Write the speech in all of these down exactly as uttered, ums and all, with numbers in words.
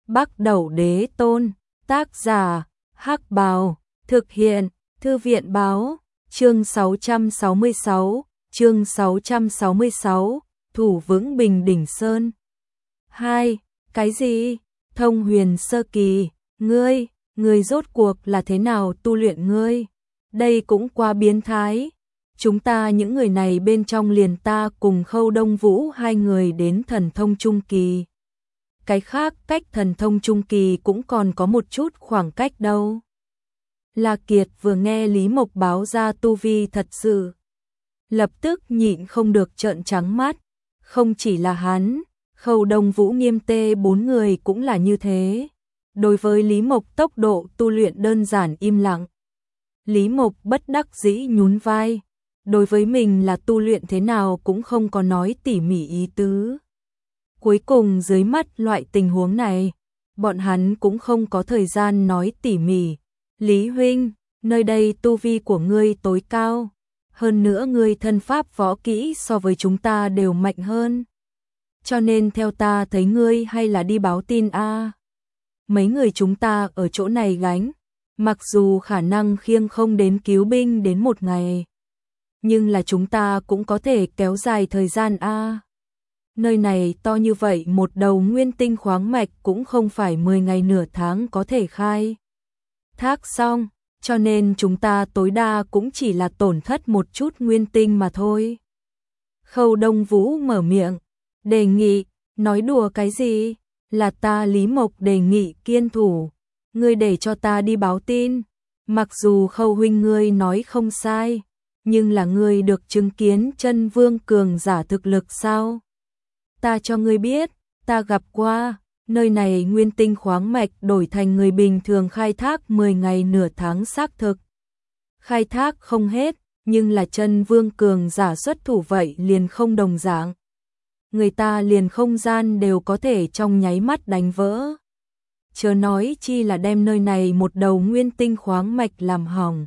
Bắc Đẩu Đế Tôn, tác giả, Hắc Bào, thực hiện, Thư viện báo, chương sáu trăm sáu mươi sáu, chương sáu trăm sáu mươi sáu, thủ vững Bình Đỉnh Sơn. hai. Cái gì? Thông huyền sơ kỳ, ngươi, ngươi rốt cuộc là thế nào tu luyện ngươi? Đây cũng quá biến thái. Chúng ta những người này bên trong liền ta cùng Khâu Đông Vũ hai người đến thần thông trung kỳ. Cái khác cách thần thông trung kỳ cũng còn có một chút khoảng cách đâu. La Kiệt vừa nghe Lý Mộc báo ra tu vi thật sự, lập tức nhịn không được trợn trắng mắt. Không chỉ là hắn, Khâu Đông Vũ Nghiêm Tê bốn người cũng là như thế. Đối với Lý Mộc tốc độ tu luyện đơn giản im lặng. Lý Mộc bất đắc dĩ nhún vai. Đối với mình là tu luyện thế nào cũng không có nói tỉ mỉ ý tứ. Cuối cùng dưới mắt loại tình huống này, bọn hắn cũng không có thời gian nói tỉ mỉ. Lý huynh, nơi đây tu vi của ngươi tối cao. Hơn nữa ngươi thân pháp võ kỹ so với chúng ta đều mạnh hơn. Cho nên theo ta thấy ngươi hay là đi báo tin a. Mấy người chúng ta ở chỗ này gánh, mặc dù khả năng khiêng không đến cứu binh đến một ngày, nhưng là chúng ta cũng có thể kéo dài thời gian a. Nơi này to như vậy, một đầu nguyên tinh khoáng mạch cũng không phải mười ngày nửa tháng có thể khai thác xong, cho nên chúng ta tối đa cũng chỉ là tổn thất một chút nguyên tinh mà thôi. Khâu Đông Vũ mở miệng, đề nghị, nói đùa cái gì? Là ta Lý Mộc đề nghị kiên thủ, ngươi để cho ta đi báo tin. Mặc dù Khâu huynh ngươi nói không sai, nhưng là ngươi được chứng kiến chân vương cường giả thực lực sao? Ta cho ngươi biết, ta gặp qua, nơi này nguyên tinh khoáng mạch đổi thành người bình thường khai thác mười ngày nửa tháng xác thực. Khai thác không hết, nhưng là chân vương cường giả xuất thủ vậy liền không đồng dạng. Người ta liền không gian đều có thể trong nháy mắt đánh vỡ. Chớ nói chi là đem nơi này một đầu nguyên tinh khoáng mạch làm hỏng.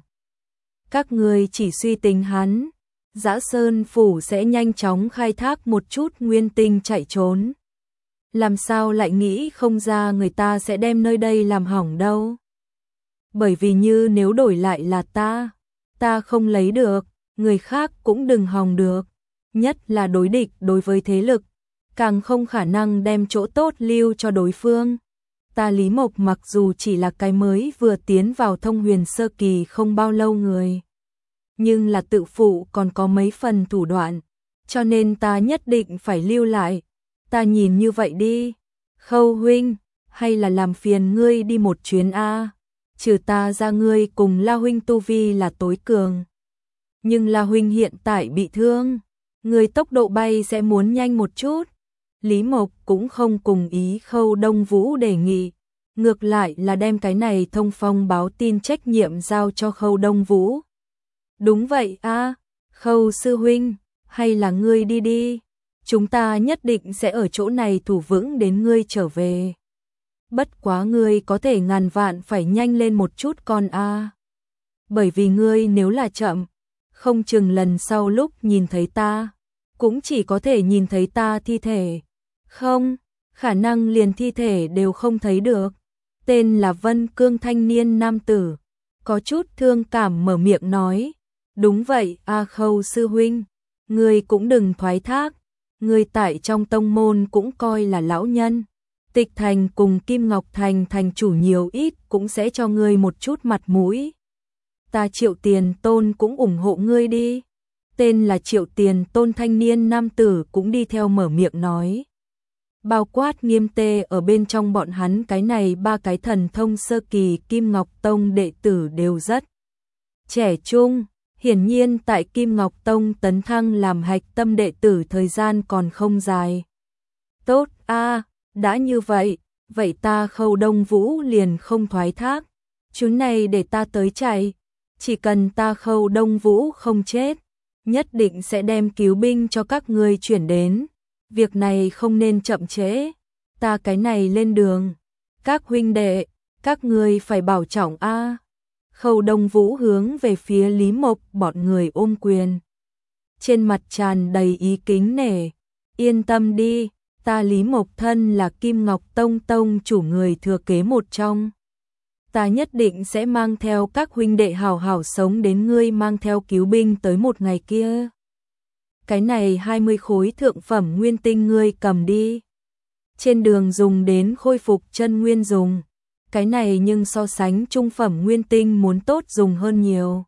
Các người chỉ suy tính hắn, Dã Sơn Phủ sẽ nhanh chóng khai thác một chút nguyên tinh chạy trốn. Làm sao lại nghĩ không ra người ta sẽ đem nơi đây làm hỏng đâu. Bởi vì như nếu đổi lại là ta, ta không lấy được, người khác cũng đừng hòng được. Nhất là đối địch đối với thế lực, càng không khả năng đem chỗ tốt lưu cho đối phương. Ta Lý Mộc mặc dù chỉ là cái mới vừa tiến vào thông huyền sơ kỳ không bao lâu người, nhưng là tự phụ còn có mấy phần thủ đoạn, cho nên ta nhất định phải lưu lại. Ta nhìn như vậy đi, Khâu huynh, hay là làm phiền ngươi đi một chuyến a. Trừ ta ra ngươi cùng La huynh tu vi là tối cường, nhưng La huynh hiện tại bị thương, ngươi tốc độ bay sẽ muốn nhanh một chút. Lý Mộc cũng không cùng ý Khâu Đông Vũ đề nghị, ngược lại là đem cái này thông phong báo tin trách nhiệm giao cho Khâu Đông Vũ. Đúng vậy a, Khâu sư huynh, hay là ngươi đi đi, chúng ta nhất định sẽ ở chỗ này thủ vững đến ngươi trở về. Bất quá ngươi có thể ngàn vạn phải nhanh lên một chút con a. Bởi vì ngươi nếu là chậm, không chừng lần sau lúc nhìn thấy ta, cũng chỉ có thể nhìn thấy ta thi thể. Không, khả năng liền thi thể đều không thấy được. Tên là Vân Cương thanh niên nam tử, có chút thương cảm mở miệng nói. Đúng vậy, A Khâu sư huynh, ngươi cũng đừng thoái thác, ngươi tại trong tông môn cũng coi là lão nhân. Tịch Thành cùng Kim Ngọc Thành thành chủ nhiều ít cũng sẽ cho ngươi một chút mặt mũi. Ta Triệu Tiền Tôn cũng ủng hộ ngươi đi. Tên là Triệu Tiền Tôn thanh niên nam tử cũng đi theo mở miệng nói. Bao quát Nghiêm Tê ở bên trong bọn hắn cái này ba cái thần thông sơ kỳ Kim Ngọc Tông đệ tử đều rất trẻ trung. Hiển nhiên tại Kim Ngọc Tông tấn thăng làm hạch tâm đệ tử thời gian còn không dài. Tốt a, đã như vậy, vậy ta Khâu Đông Vũ liền không thoái thác. Chuyến này để ta tới chạy, chỉ cần ta Khâu Đông Vũ không chết, nhất định sẽ đem cứu binh cho các ngươi chuyển đến. Việc này không nên chậm trễ, ta cái này lên đường. Các huynh đệ, các ngươi phải bảo trọng a. Khâu Đông Vũ hướng về phía Lý Mộc bọn người ôm quyền, trên mặt tràn đầy ý kính nể. Yên tâm đi, Ta Lý Mộc thân là Kim Ngọc Tông tông chủ người thừa kế một trong. Ta nhất định sẽ mang theo các huynh đệ hảo hảo sống đến ngươi mang theo cứu binh tới một ngày kia. Cái này hai mươi khối thượng phẩm nguyên tinh ngươi cầm đi. Trên đường dùng đến khôi phục chân nguyên dùng. Cái này nhưng so sánh trung phẩm nguyên tinh muốn tốt dùng hơn nhiều.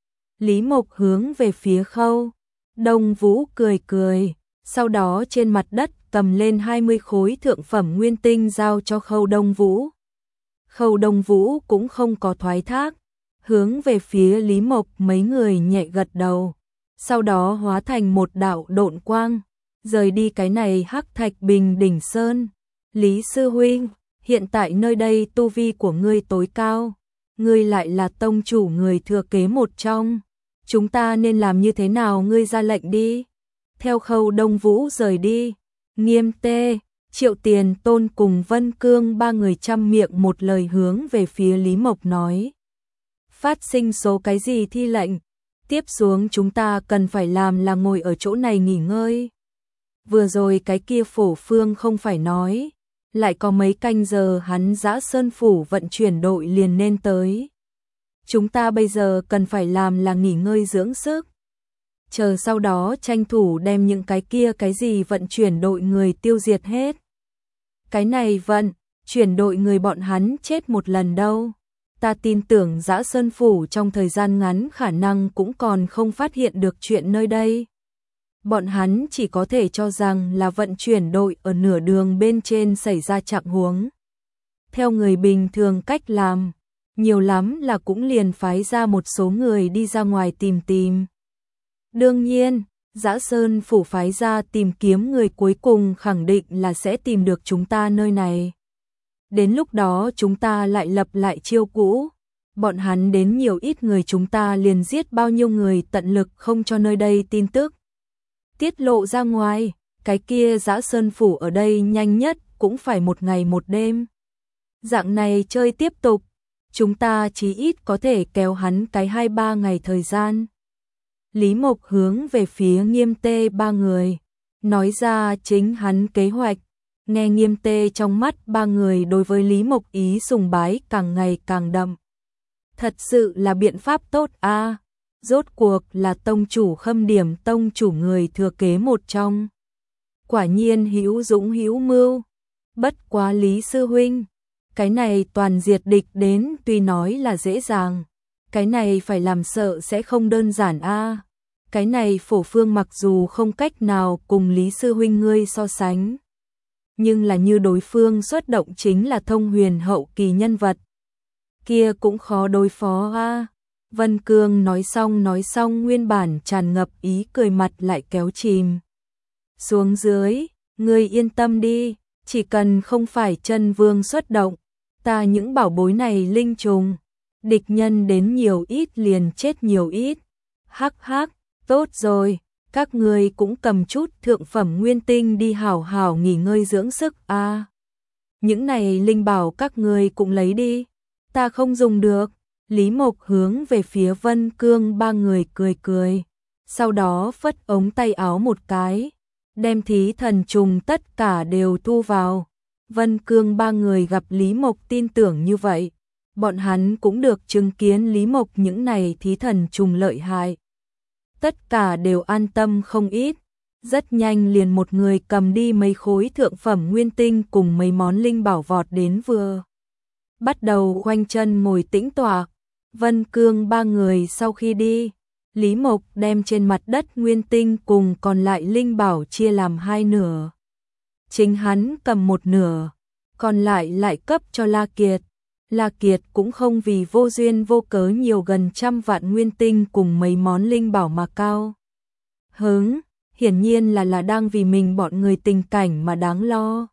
Lý Mộc hướng về phía Khâu Đông Vũ cười cười, sau đó trên mặt đất cầm lên hai mươi khối thượng phẩm nguyên tinh giao cho Khâu Đông Vũ. Khâu Đông Vũ cũng không có thoái thác, hướng về phía Lý Mộc mấy người nhẹ gật đầu, sau đó hóa thành một đạo độn quang, rời đi cái này Hắc Thạch Bình Đỉnh Sơn. Lý sư huynh, hiện tại nơi đây tu vi của ngươi tối cao, ngươi lại là tông chủ người thừa kế một trong, chúng ta nên làm như thế nào ngươi ra lệnh đi. Theo Khâu Đông Vũ rời đi, Nghiêm Tê, Triệu Tiền Tôn cùng Vân Cương ba người trăm miệng một lời hướng về phía Lý Mộc nói. Phát sinh số cái gì thi lệnh, tiếp xuống chúng ta cần phải làm là ngồi ở chỗ này nghỉ ngơi. Vừa rồi cái kia Phổ Phương không phải nói, lại có mấy canh giờ hắn Dã Sơn Phủ vận chuyển đội liền nên tới. Chúng ta bây giờ cần phải làm là nghỉ ngơi dưỡng sức. Chờ sau đó tranh thủ đem những cái kia cái gì vận chuyển đội người tiêu diệt hết. Cái này vận, chuyển đội người bọn hắn chết một lần đâu. Ta tin tưởng Dã Sơn Phủ trong thời gian ngắn khả năng cũng còn không phát hiện được chuyện nơi đây. Bọn hắn chỉ có thể cho rằng là vận chuyển đội ở nửa đường bên trên xảy ra trạng huống. Theo người bình thường cách làm, nhiều lắm là cũng liền phái ra một số người đi ra ngoài tìm tìm. Đương nhiên, Dã Sơn Phủ phái ra tìm kiếm người cuối cùng khẳng định là sẽ tìm được chúng ta nơi này. Đến lúc đó chúng ta lại lập lại chiêu cũ. Bọn hắn đến nhiều ít người chúng ta liền giết bao nhiêu người tận lực không cho nơi đây tin tức tiết lộ ra ngoài. Cái kia Dã Sơn Phủ ở đây nhanh nhất cũng phải một ngày một đêm. Dạng này chơi tiếp tục, chúng ta chí ít có thể kéo hắn cái hai ba ngày thời gian. Lý Mộc hướng về phía Nghiêm Tê ba người, nói ra chính hắn kế hoạch. Nghe Nghiêm Tê trong mắt ba người đối với Lý Mộc ý sùng bái càng ngày càng đậm. Thật sự là biện pháp tốt a. À. Rốt cuộc là tông chủ Khâm Điểm tông chủ người thừa kế một trong. Quả nhiên hữu dũng hữu mưu. Bất quá Lý sư huynh, cái này toàn diệt địch đến tuy nói là dễ dàng, cái này phải làm sợ sẽ không đơn giản a. À. Cái này Phổ Phương mặc dù không cách nào cùng Lý sư huynh ngươi so sánh, nhưng là như đối phương xuất động chính là thông huyền hậu kỳ nhân vật, kia cũng khó đối phó a. À. Vân Cương nói xong nói xong nguyên bản tràn ngập ý cười mặt lại kéo chìm xuống dưới. Ngươi yên tâm đi, chỉ cần không phải chân vương xuất động, ta những bảo bối này linh trùng, địch nhân đến nhiều ít liền chết nhiều ít. Hắc hắc, tốt rồi, các ngươi cũng cầm chút thượng phẩm nguyên tinh đi hảo hảo nghỉ ngơi dưỡng sức a. À. Những này linh bảo các ngươi cũng lấy đi, ta không dùng được. Lý Mộc hướng về phía Vân Cương ba người cười cười, sau đó phất ống tay áo một cái, đem thí thần trùng tất cả đều thu vào. Vân Cương ba người gặp Lý Mộc tin tưởng như vậy, bọn hắn cũng được chứng kiến Lý Mộc những này thí thần trùng lợi hại. Tất cả đều an tâm không ít, rất nhanh liền một người cầm đi mấy khối thượng phẩm nguyên tinh cùng mấy món linh bảo vọt đến vừa. Bắt đầu khoanh chân ngồi tĩnh tọa. Vân Cương ba người sau khi đi, Lý Mộc đem trên mặt đất nguyên tinh cùng còn lại linh bảo chia làm hai nửa. Chính hắn cầm một nửa, còn lại lại cấp cho La Kiệt. La Kiệt cũng không vì vô duyên vô cớ nhiều gần trăm vạn nguyên tinh cùng mấy món linh bảo mà cao hứng, hiển nhiên là là đang vì mình bọn người tình cảnh mà đáng lo.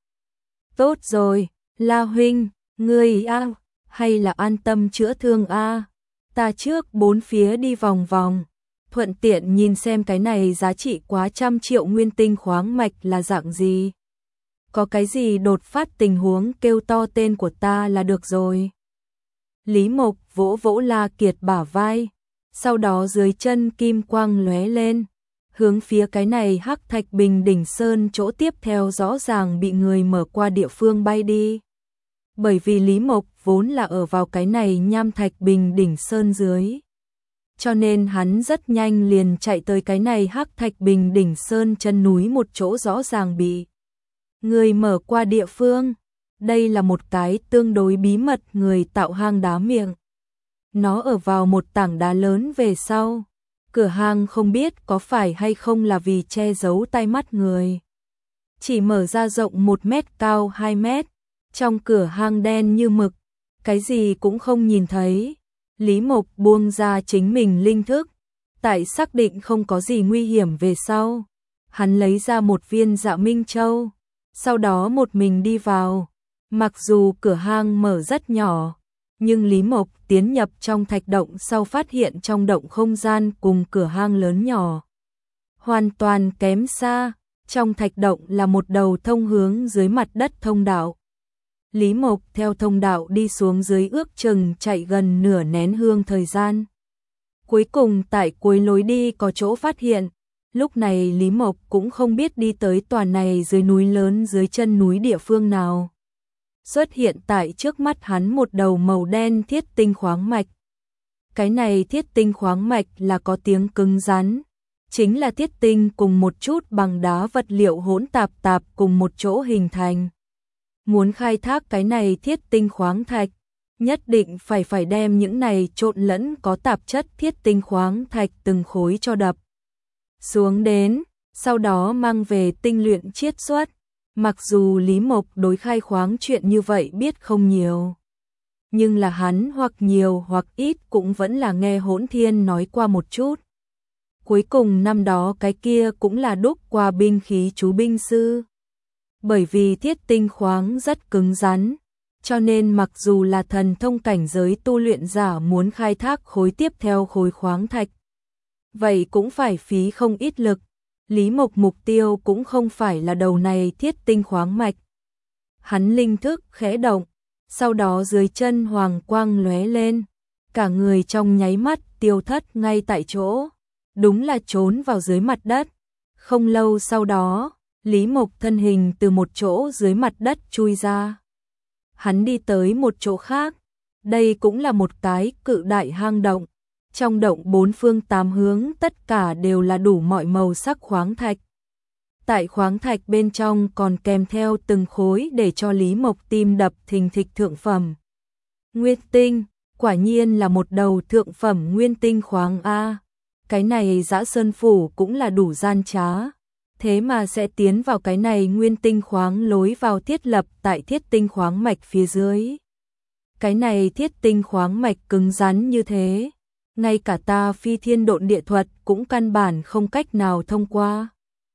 Tốt rồi, La huynh, ngươi a, hay là an tâm chữa thương a. Ta trước bốn phía đi vòng vòng, thuận tiện nhìn xem cái này giá trị quá trăm triệu nguyên tinh khoáng mạch là dạng gì. Có cái gì đột phát tình huống kêu to tên của ta là được rồi. Lý Mộc vỗ vỗ La Kiệt bả vai, sau đó dưới chân kim quang lóe lên, hướng phía cái này Hắc Thạch Bình Đỉnh Sơn chỗ tiếp theo rõ ràng bị người mở qua địa phương bay đi. Bởi vì Lý Mộc vốn là ở vào cái này Nham Thạch Bình Đỉnh Sơn dưới. Cho nên hắn rất nhanh liền chạy tới cái này Hắc Thạch Bình Đỉnh Sơn chân núi một chỗ rõ ràng bị người mở qua địa phương. Đây là một cái tương đối bí mật người tạo hang đá miệng. Nó ở vào một tảng đá lớn về sau. Cửa hang không biết có phải hay không là vì che giấu tai mắt người. Chỉ mở ra rộng một mét cao hai mét. Trong cửa hang đen như mực. Cái gì cũng không nhìn thấy. Lý Mộc buông ra chính mình linh thức. Tại xác định không có gì nguy hiểm về sau. Hắn lấy ra một viên Dạ Minh Châu. Sau đó một mình đi vào. Mặc dù cửa hang mở rất nhỏ. Nhưng Lý Mộc tiến nhập trong thạch động sau phát hiện trong động không gian cùng cửa hang lớn nhỏ. Hoàn toàn kém xa. Trong thạch động là một đầu thông hướng dưới mặt đất thông đạo. Lý Mộc theo thông đạo đi xuống dưới ước chừng chạy gần nửa nén hương thời gian. Cuối cùng tại cuối lối đi có chỗ phát hiện. Lúc này Lý Mộc cũng không biết đi tới tòa này dưới núi lớn dưới chân núi địa phương nào. Xuất hiện tại trước mắt hắn một đầu màu đen thiết tinh khoáng mạch. Cái này thiết tinh khoáng mạch là có tiếng cứng rắn. Chính là thiết tinh cùng một chút bằng đá vật liệu hỗn tạp tạp cùng một chỗ hình thành. Muốn khai thác cái này thiết tinh khoáng thạch, nhất định phải phải đem những này trộn lẫn có tạp chất thiết tinh khoáng thạch từng khối cho đập xuống đến, sau đó mang về tinh luyện chiết xuất. Mặc dù Lý Mộc đối khai khoáng chuyện như vậy biết không nhiều, nhưng là hắn hoặc nhiều hoặc ít cũng vẫn là nghe Hỗn Thiên nói qua một chút. Cuối cùng năm đó cái kia cũng là đúc qua binh khí chú binh sư. Bởi vì thiết tinh khoáng rất cứng rắn, cho nên mặc dù là thần thông cảnh giới tu luyện giả muốn khai thác khối tiếp theo khối khoáng thạch, vậy cũng phải phí không ít lực. Lý Mộc mục tiêu cũng không phải là đầu này thiết tinh khoáng mạch. Hắn linh thức khẽ động, sau đó dưới chân hoàng quang lóe lên, cả người trong nháy mắt tiêu thất ngay tại chỗ, đúng là trốn vào dưới mặt đất. Không lâu sau đó, Lý Mộc thân hình từ một chỗ dưới mặt đất chui ra. Hắn đi tới một chỗ khác, đây cũng là một cái cự đại hang động. Trong động bốn phương tám hướng tất cả đều là đủ mọi màu sắc khoáng thạch. Tại khoáng thạch bên trong còn kèm theo từng khối để cho Lý Mộc tim đập thình thịch thượng phẩm. Nguyên tinh, quả nhiên là một đầu thượng phẩm nguyên tinh khoáng A. Cái này Dã Sơn Phủ cũng là đủ gian trá. Thế mà sẽ tiến vào cái này nguyên tinh khoáng lối vào thiết lập tại thiết tinh khoáng mạch phía dưới. Cái này thiết tinh khoáng mạch cứng rắn như thế. Ngay cả ta phi thiên độn địa thuật cũng căn bản không cách nào thông qua.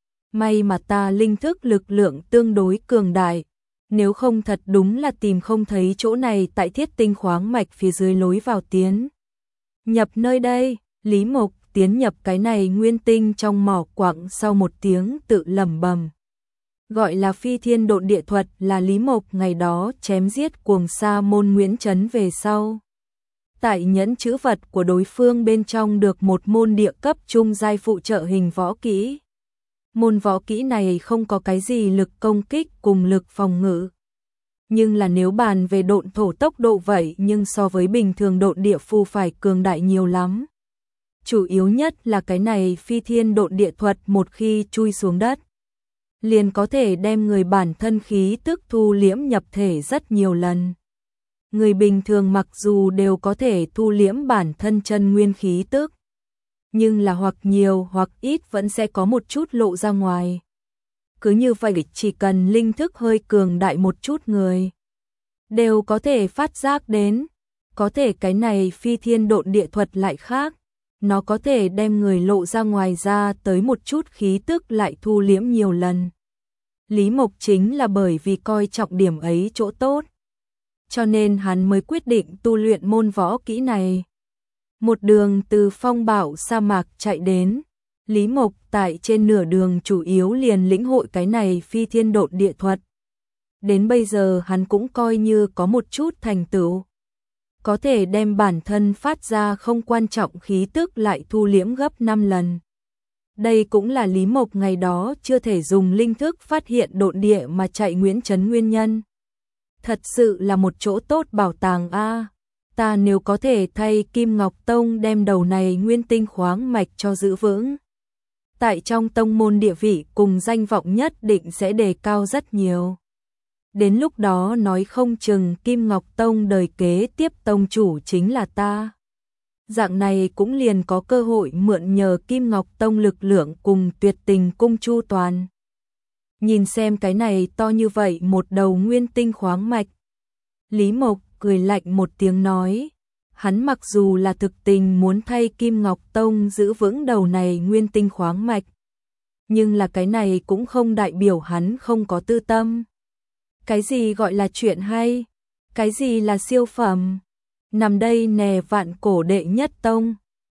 May mà ta linh thức lực lượng tương đối cường đại. Nếu không thật đúng là tìm không thấy chỗ này tại thiết tinh khoáng mạch phía dưới lối vào tiến. Nhập nơi đây, Lý Mộc tiến nhập cái này nguyên tinh trong mỏ quặng sau một tiếng tự lẩm bẩm. Gọi là phi thiên độn địa thuật là Lý Mộc ngày đó chém giết cuồng sa môn Nguyễn Trấn về sau. Tại nhẫn chữ vật của đối phương bên trong được một môn địa cấp trung giai phụ trợ hình võ kỹ. Môn võ kỹ này không có cái gì lực công kích cùng lực phòng ngự. Nhưng là nếu bàn về độn thổ tốc độ vậy nhưng so với bình thường độn địa phù phải cường đại nhiều lắm. Chủ yếu nhất là cái này phi thiên độn địa thuật một khi chui xuống đất, liền có thể đem người bản thân khí tức thu liễm nhập thể rất nhiều lần. Người bình thường mặc dù đều có thể thu liễm bản thân chân nguyên khí tức, nhưng là hoặc nhiều hoặc ít vẫn sẽ có một chút lộ ra ngoài. Cứ như vậy chỉ cần linh thức hơi cường đại một chút người, đều có thể phát giác đến. Có thể cái này phi thiên độn địa thuật lại khác, nó có thể đem người lộ ra ngoài ra tới một chút khí tức lại thu liễm nhiều lần. Lý Mộc chính là bởi vì coi trọng điểm ấy chỗ tốt, cho nên hắn mới quyết định tu luyện môn võ kỹ này. Một đường từ phong bạo sa mạc chạy đến, Lý Mộc tại trên nửa đường chủ yếu liền lĩnh hội cái này phi thiên độn địa thuật. Đến bây giờ hắn cũng coi như có một chút thành tựu, có thể đem bản thân phát ra không quan trọng khí tức lại thu liễm gấp năm lần. Đây cũng là Lý Mộc ngày đó chưa thể dùng linh thức phát hiện độn địa mà chạy Nguyễn Trấn nguyên nhân. Thật sự là một chỗ tốt bảo tàng a. Ta nếu có thể thay Kim Ngọc Tông đem đầu này nguyên tinh khoáng mạch cho giữ vững, tại trong tông môn địa vị cùng danh vọng nhất định sẽ đề cao rất nhiều. Đến lúc đó nói không chừng Kim Ngọc Tông đời kế tiếp tông chủ chính là ta. Dạng này cũng liền có cơ hội mượn nhờ Kim Ngọc Tông lực lượng cùng Tuyệt Tình cung chu toàn. Nhìn xem cái này to như vậy một đầu nguyên tinh khoáng mạch. Lý Mộc cười lạnh một tiếng nói, hắn mặc dù là thực tình muốn thay Kim Ngọc Tông giữ vững đầu này nguyên tinh khoáng mạch, nhưng là cái này cũng không đại biểu hắn không có tư tâm. Cái gì gọi là chuyện hay? Cái gì là siêu phẩm? Nằm đây nè vạn cổ đệ nhất tông,